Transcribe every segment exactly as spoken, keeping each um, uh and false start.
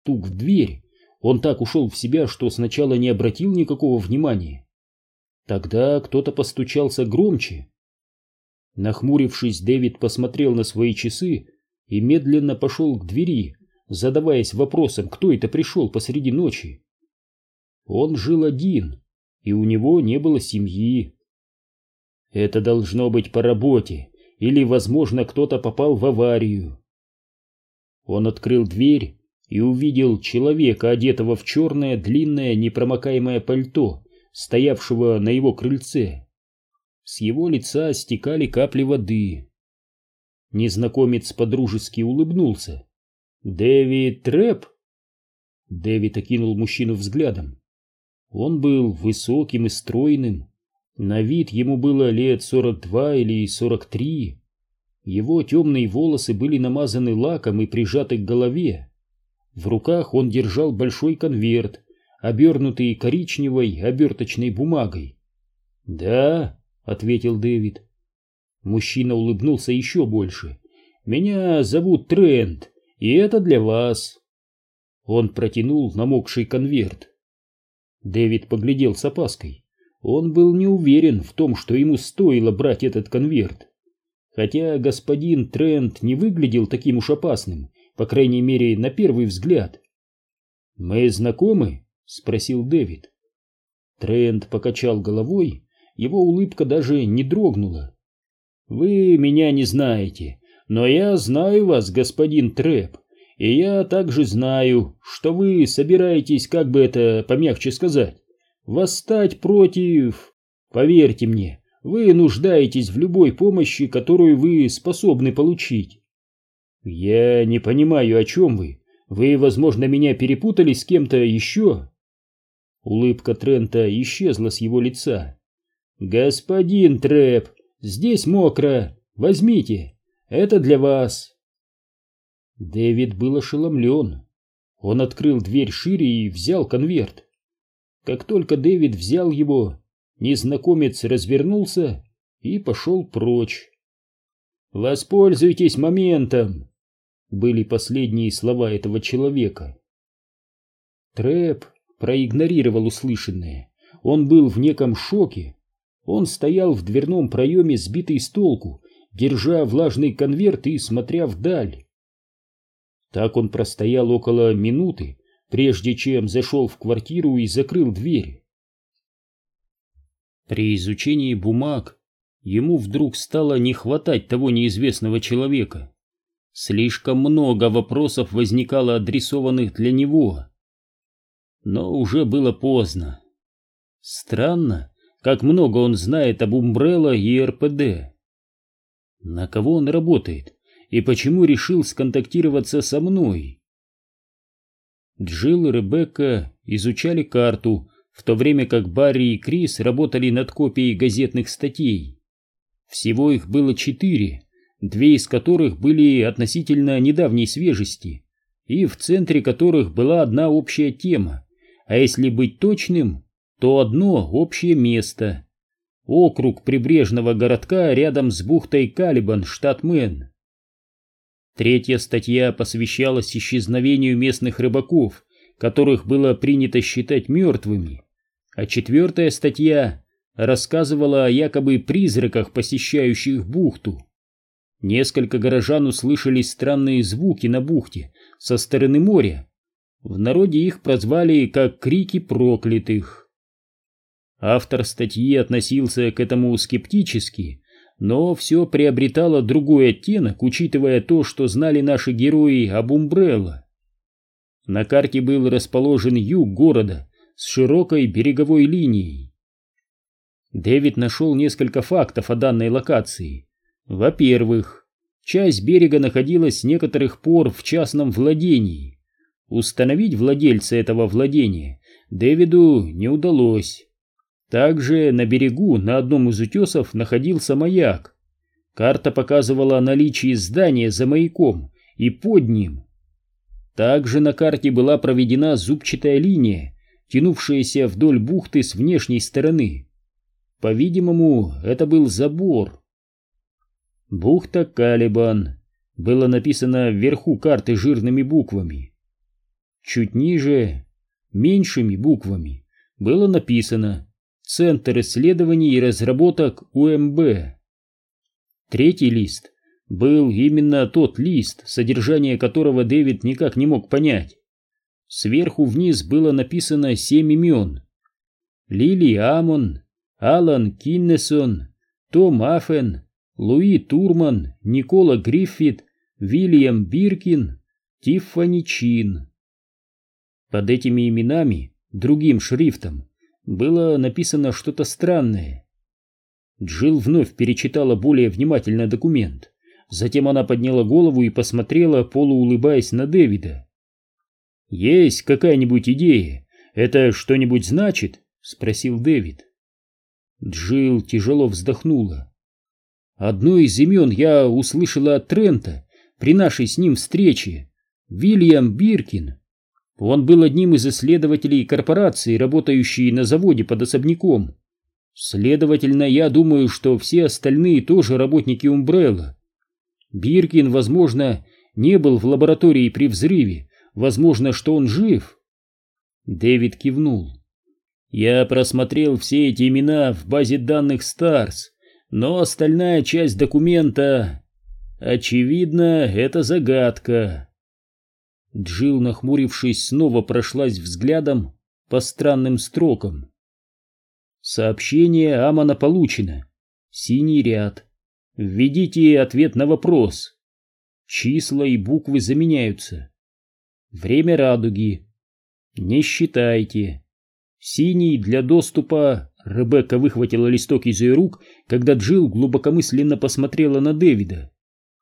стук в дверь, он так ушел в себя, что сначала не обратил никакого внимания. Тогда кто-то постучался громче. Нахмурившись, Дэвид посмотрел на свои часы и медленно пошел к двери, задаваясь вопросом, кто это пришел посреди ночи. Он жил один, и у него не было семьи. Это должно быть по работе, или, возможно, кто-то попал в аварию. Он открыл дверь и увидел человека, одетого в черное длинное непромокаемое пальто, стоявшего на его крыльце. С его лица стекали капли воды. Незнакомец подружески улыбнулся. «Дэвид Трэп?» Дэвид окинул мужчину взглядом. Он был высоким и стройным. На вид ему было лет сорок два или сорок три. Его темные волосы были намазаны лаком и прижаты к голове. В руках он держал большой конверт, обернутый коричневой оберточной бумагой. «Да», — ответил Дэвид. Мужчина улыбнулся еще больше. «Меня зовут Трент, и это для вас». Он протянул намокший конверт. Дэвид поглядел с опаской. Он был не уверен в том, что ему стоило брать этот конверт. Хотя господин Трент не выглядел таким уж опасным, по крайней мере, на первый взгляд. «Мы знакомы?» — спросил Дэвид. Трент покачал головой, его улыбка даже не дрогнула. «Вы меня не знаете, но я знаю вас, господин Трэп, и я также знаю, что вы собираетесь, как бы это помягче сказать, восстать против... Поверьте мне, вы нуждаетесь в любой помощи, которую вы способны получить». «Я не понимаю, о чем вы. Вы, возможно, меня перепутали с кем-то еще?» Улыбка Трента исчезла с его лица. «Господин Трэп, здесь мокро. Возьмите. Это для вас». Дэвид был ошеломлен. Он открыл дверь шире и взял конверт. Как только Дэвид взял его, незнакомец развернулся и пошел прочь. «Воспользуйтесь моментом», — были последние слова этого человека. Трэп проигнорировал услышанное. Он был в неком шоке. Он стоял в дверном проеме, сбитый с толку, держа влажный конверт и смотря вдаль. Так он простоял около минуты, прежде чем зашел в квартиру и закрыл дверь. При изучении бумаг ему вдруг стало не хватать того неизвестного человека. Слишком много вопросов возникало, адресованных для него. Но уже было поздно. Странно, как много он знает об Умбрелла и эр пэ дэ. На кого он работает и почему решил сконтактироваться со мной? Джилл и Ребекка изучали карту, в то время как Барри и Крис работали над копией газетных статей. Всего их было четыре, две из которых были относительно недавней свежести, и в центре которых была одна общая тема, а если быть точным, то одно общее место — округ прибрежного городка рядом с бухтой Калибан, штат Мэн. Третья статья посвящалась исчезновению местных рыбаков, которых было принято считать мертвыми, а четвертая статья рассказывала о якобы призраках, посещающих бухту. Несколько горожан услышали странные звуки на бухте со стороны моря. В народе их прозвали как «крики проклятых». Автор статьи относился к этому скептически, но все приобретало другой оттенок, учитывая то, что знали наши герои об Умбрелла. На карте был расположен юг города с широкой береговой линией. Дэвид нашел несколько фактов о данной локации. Во-первых, часть берега находилась с некоторых пор в частном владении. Установить владельца этого владения Дэвиду не удалось. Также на берегу на одном из утесов находился маяк. Карта показывала о наличии здания за маяком и под ним. Также на карте была проведена зубчатая линия, тянувшаяся вдоль бухты с внешней стороны. По-видимому, это был забор. Бухта Калибан было написано вверху карты жирными буквами. Чуть ниже, меньшими буквами, было написано «Центр исследований и разработок УМБ». Третий лист был именно тот лист, содержание которого Дэвид никак не мог понять. Сверху вниз было написано семь имен: Лили Амон, Алан Киннесон, Том Аффен, Луи Турман, Никола Гриффит, Вильям Биркин, Тиффани Чин. Под этими именами, другим шрифтом, было написано что-то странное. Джилл вновь перечитала более внимательно документ. Затем она подняла голову и посмотрела, полуулыбаясь, на Дэвида. «Есть какая-нибудь идея? Это что-нибудь значит?» — спросил Дэвид. Джилл тяжело вздохнула. «Одно из имен я услышала от Трента при нашей с ним встрече. Вильям Биркин. Он был одним из исследователей корпорации, работающей на заводе под особняком. Следовательно, я думаю, что все остальные тоже работники Умбрелла. Биркин, возможно, не был в лаборатории при взрыве. Возможно, что он жив». Дэвид кивнул. «Я просмотрел все эти имена в базе данных Старс, но остальная часть документа... Очевидно, это загадка». Джилл, нахмурившись, снова прошлась взглядом по странным строкам. Сообщение Амона получено. Синий ряд. Введите ответ на вопрос. Числа и буквы заменяются. Время радуги. Не считайте. Синий для доступа. Ребекка выхватила листок из ее рук, когда Джилл глубокомысленно посмотрела на Дэвида.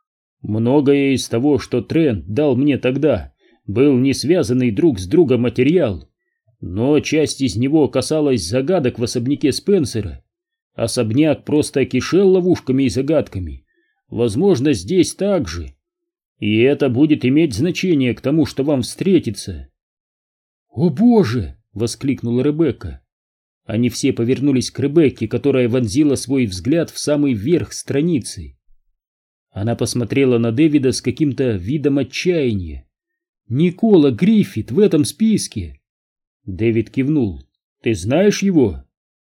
Многое из того, что Трент дал мне тогда, был не связанный друг с другом материал, но часть из него касалась загадок в особняке Спенсера. Особняк просто кишел ловушками и загадками. Возможно, здесь так же. И это будет иметь значение к тому, что вам встретится. «О боже!» — воскликнула Ребекка. Они все повернулись к Ребекке, которая вонзила свой взгляд в самый верх страницы. Она посмотрела на Дэвида с каким-то видом отчаяния. «Никола Гриффит в этом списке!» Дэвид кивнул. «Ты знаешь его?»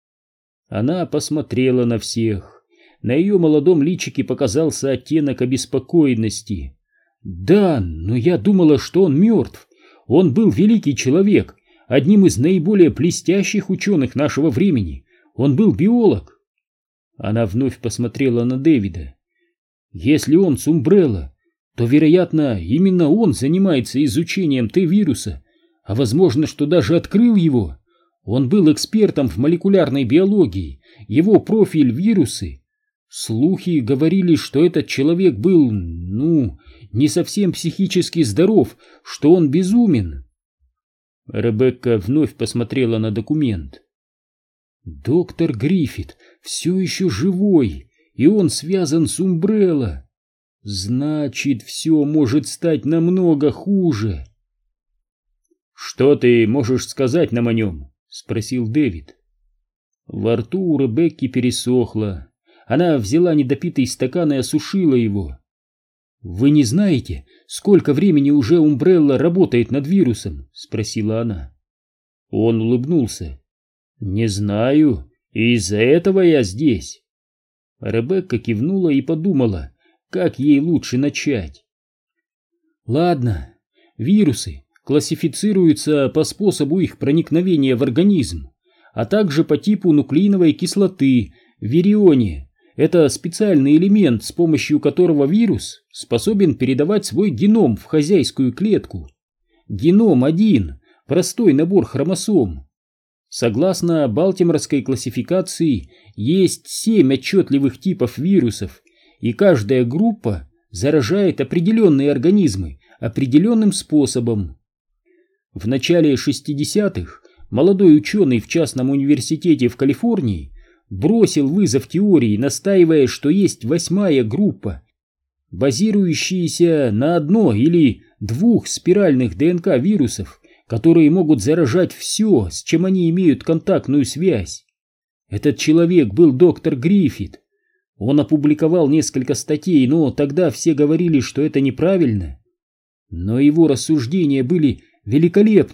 Она посмотрела на всех. На ее молодом личике показался оттенок обеспокоенности. «Да, но я думала, что он мертв. Он был великий человек, одним из наиболее блестящих ученых нашего времени. Он был биолог». Она вновь посмотрела на Дэвида. «Если он с Умбрелла, то, вероятно, именно он занимается изучением Т-вируса, а возможно, что даже открыл его. Он был экспертом в молекулярной биологии, его профиль — вирусы. Слухи говорили, что этот человек был, ну, не совсем психически здоров, что он безумен». Ребекка вновь посмотрела на документ. «Доктор Гриффит все еще живой, и он связан с Умбрелла. Значит, все может стать намного хуже». «Что ты можешь сказать нам о нем?» — спросил Дэвид. Во рту у Ребекки пересохло. Она взяла недопитый стакан и осушила его. «Вы не знаете, сколько времени уже Умбрелла работает над вирусом?» — спросила она. Он улыбнулся. «Не знаю, и из-за этого я здесь». Ребекка кивнула и подумала, как ей лучше начать. «Ладно, вирусы классифицируются по способу их проникновения в организм, а также по типу нуклеиновой кислоты, вирионе. Это специальный элемент, с помощью которого вирус способен передавать свой геном в хозяйскую клетку. Геном один, простой набор хромосом. Согласно Балтиморской классификации, есть семь отчетливых типов вирусов, и каждая группа заражает определенные организмы определенным способом. В начале шестидесятых молодой ученый в частном университете в Калифорнии бросил вызов теории, настаивая, что есть восьмая группа, базирующаяся на одной или двух спиральных ДНК вирусов, которые могут заражать все, с чем они имеют контактную связь. Этот человек был доктор Гриффит. Он опубликовал несколько статей, но тогда все говорили, что это неправильно. Но его рассуждения были великолепно.